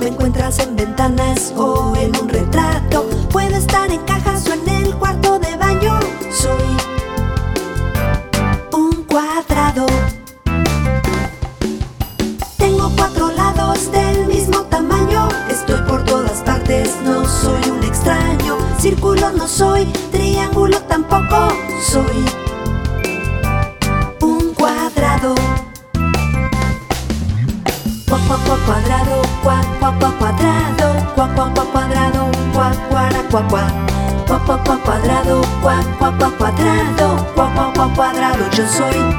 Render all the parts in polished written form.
Me encuentras en ventanas o en un retrato. Puedo estar en cajas o en el cuarto de baño. Soy un cuadrado. Tengo 4 lados del mismo tamaño. Estoy por todas partes, no soy un extraño. Círculo no soy, triángulo tampoco. Soy un cuadrado. Cuadrado, cuadrado, cuadrado, cuadrado, cuadrado, yo soy.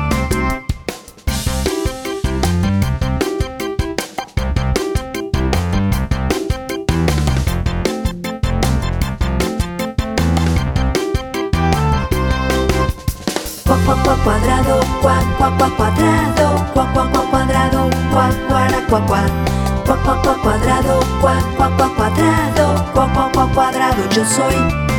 Cuadrado, cuadrado, cuadrado, cuadrado, cuadrado, cuadrado, yo soy.